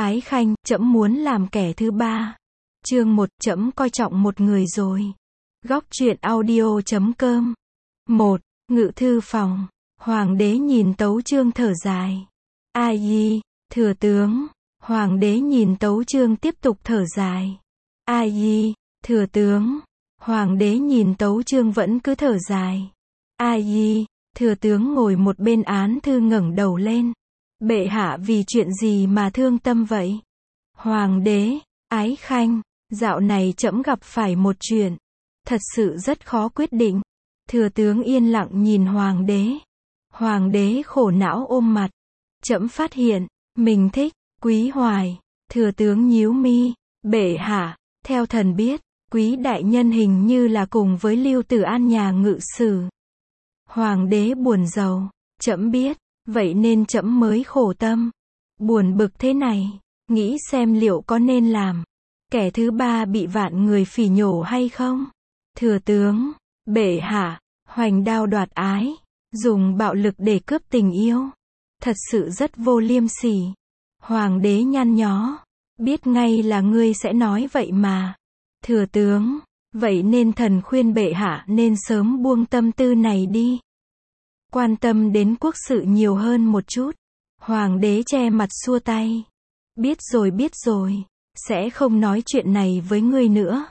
Ái khanh, trẫm muốn làm kẻ thứ ba. Chương 1, trẫm coi trọng một người rồi. Góc truyện audio.com. 1. Ngự thư phòng. Hoàng đế nhìn tấu chương thở dài. Ai di, thừa tướng. Hoàng đế nhìn tấu chương tiếp tục thở dài. Ai di, thừa tướng. Hoàng đế nhìn tấu chương vẫn cứ thở dài. Ai di, thừa tướng ngồi một bên án thư ngẩng đầu lên. Bệ hạ vì chuyện gì mà thương tâm vậy? Hoàng đế, ái khanh, dạo này trẫm gặp phải một chuyện. Thật sự rất khó quyết định. Thừa tướng yên lặng nhìn hoàng đế. Hoàng đế khổ não ôm mặt. Trẫm phát hiện, mình thích, Quý Hoài. Thừa tướng nhíu mi. Bệ hạ, theo thần biết, Quý đại nhân hình như là cùng với Lưu Tử An nhà ngự sử. Hoàng đế buồn rầu. Trẫm biết, vậy nên trẫm mới khổ tâm. Buồn bực thế này, nghĩ xem liệu có nên làm kẻ thứ ba bị vạn người phỉ nhổ hay không? Thừa tướng, bệ hạ, hoành đao đoạt ái, dùng bạo lực để cướp tình yêu. Thật sự rất vô liêm sỉ. Hoàng đế nhăn nhó. Biết ngay là ngươi sẽ nói vậy mà. Thừa tướng, vậy nên thần khuyên bệ hạ nên sớm buông tâm tư này đi. Quan tâm đến quốc sự nhiều hơn một chút. Hoàng đế che mặt xua tay. Biết rồi, sẽ không nói chuyện này với ngươi nữa.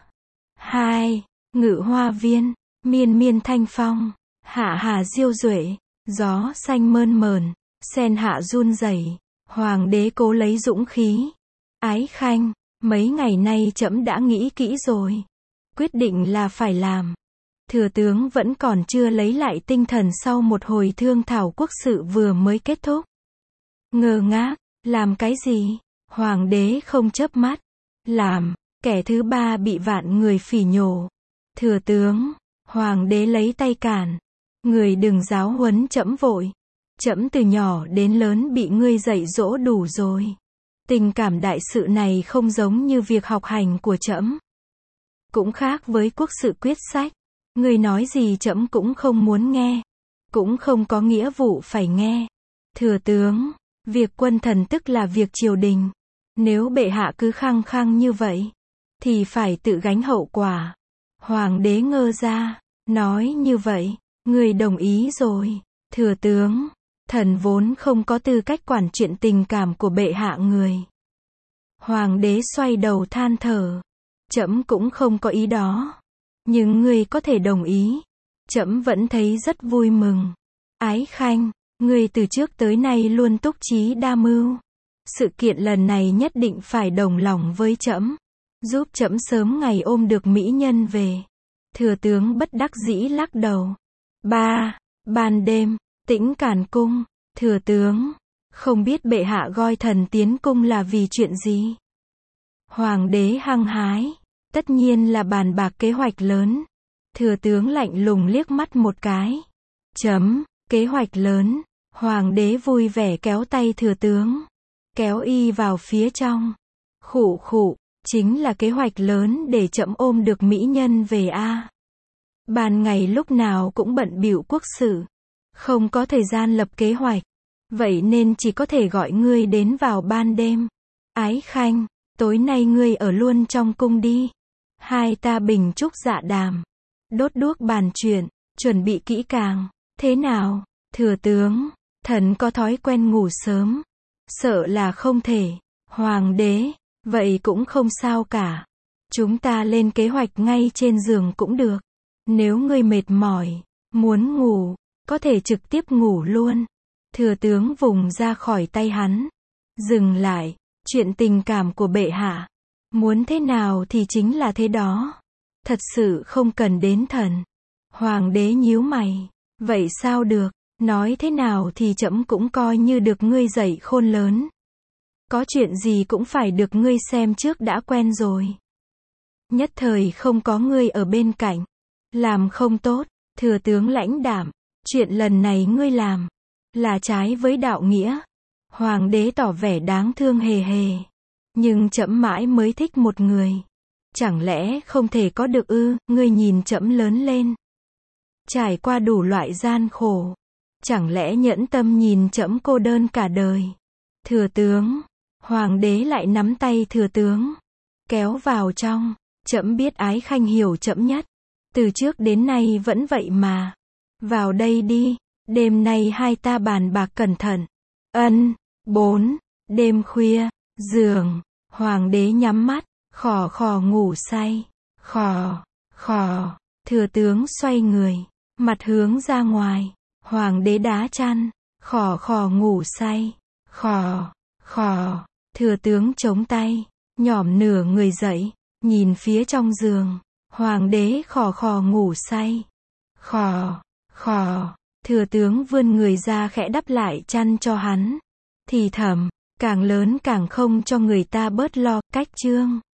2. Ngự hoa viên, miên miên thanh phong, hạ hà diêu duệ, gió xanh mơn mờn, sen hạ run rẩy. Hoàng đế cố lấy dũng khí. Ái khanh, mấy ngày nay trẫm đã nghĩ kỹ rồi. Quyết định là phải làm. Thừa tướng vẫn còn chưa lấy lại tinh thần sau một hồi thương thảo quốc sự vừa mới kết thúc. Ngơ ngác, làm cái gì? Hoàng đế không chớp mắt. Làm, kẻ thứ ba bị vạn người phỉ nhổ. Thừa tướng, hoàng đế lấy tay cản. Người đừng giáo huấn trẫm vội. Trẫm từ nhỏ đến lớn bị ngươi dạy dỗ đủ rồi. Tình cảm đại sự này không giống như việc học hành của trẫm. Cũng khác với quốc sự quyết sách. Ngươi nói gì trẫm cũng không muốn nghe. Cũng không có nghĩa vụ phải nghe. Thừa tướng, việc quân thần tức là việc triều đình. Nếu bệ hạ cứ khăng khăng như vậy, thì phải tự gánh hậu quả. Hoàng đế ngơ ra, nói như vậy, ngươi đồng ý rồi. Thừa tướng, thần vốn không có tư cách quản chuyện tình cảm của bệ hạ người. Hoàng đế xoay đầu than thở. Trẫm cũng không có ý đó. Nhưng ngươi có thể đồng ý. Trẫm vẫn thấy rất vui mừng. Ái khanh, ngươi từ trước tới nay luôn túc trí đa mưu. Sự kiện lần này nhất định phải đồng lòng với trẫm. Giúp trẫm sớm ngày ôm được mỹ nhân về. Thừa tướng bất đắc dĩ lắc đầu. 3. Ban đêm, Tĩnh Càn cung. Thừa tướng, không biết bệ hạ gọi thần tiến cung là vì chuyện gì? Hoàng đế hăng hái. Tất nhiên là bàn bạc kế hoạch lớn. Thừa tướng lạnh lùng liếc mắt một cái. Kế hoạch lớn. Hoàng đế vui vẻ kéo tay thừa tướng. Kéo y vào phía trong. Khụ khụ, chính là kế hoạch lớn để trẫm ôm được mỹ nhân về a. Ban ngày lúc nào cũng bận bịu quốc sự. Không có thời gian lập kế hoạch. Vậy nên chỉ có thể gọi ngươi đến vào ban đêm. Ái khanh, tối nay ngươi ở luôn trong cung đi. Hai ta bình trúc dạ đàm. Đốt đuốc bàn chuyện, chuẩn bị kỹ càng. Thế nào, thừa tướng, thần có thói quen ngủ sớm. Sợ là không thể. Hoàng đế, vậy cũng không sao cả. Chúng ta lên kế hoạch ngay trên giường cũng được. Nếu ngươi mệt mỏi, muốn ngủ, có thể trực tiếp ngủ luôn. Thừa tướng vùng ra khỏi tay hắn. Dừng lại, chuyện tình cảm của bệ hạ. Muốn thế nào thì chính là thế đó. Thật sự không cần đến thần. Hoàng đế nhíu mày. Vậy sao được, nói thế nào thì trẫm cũng coi như được ngươi dạy khôn lớn. Có chuyện gì cũng phải được ngươi xem trước đã quen rồi. Nhất thời không có ngươi ở bên cạnh. Làm không tốt, thừa tướng lãnh đạm. Chuyện lần này ngươi làm, là trái với đạo nghĩa. Hoàng đế tỏ vẻ đáng thương hề hề. Nhưng trẫm mãi mới thích một người. Chẳng lẽ không thể có được ư? Ngươi nhìn trẫm lớn lên. Trải qua đủ loại gian khổ. Chẳng lẽ nhẫn tâm nhìn trẫm cô đơn cả đời? Thừa tướng, Hoàng đế lại nắm tay thừa tướng, kéo vào trong. Trẫm biết Ái Khanh hiểu trẫm nhất. Từ trước đến nay vẫn vậy mà. Vào đây đi, đêm nay hai ta bàn bạc cẩn thận. Ân. 4. Đêm khuya, giường, hoàng đế nhắm mắt, khò khò ngủ say. Khò, khò, thừa tướng xoay người, mặt hướng ra ngoài. Hoàng đế đá chăn, khò khò ngủ say. Khò, khò, thừa tướng chống tay, nhỏm nửa người dậy, nhìn phía trong giường. Hoàng đế khò khò ngủ say. Khò, khò, thừa tướng vươn người ra khẽ đắp lại chăn cho hắn. Thì thầm, càng lớn càng không cho người ta bớt lo. Cách chương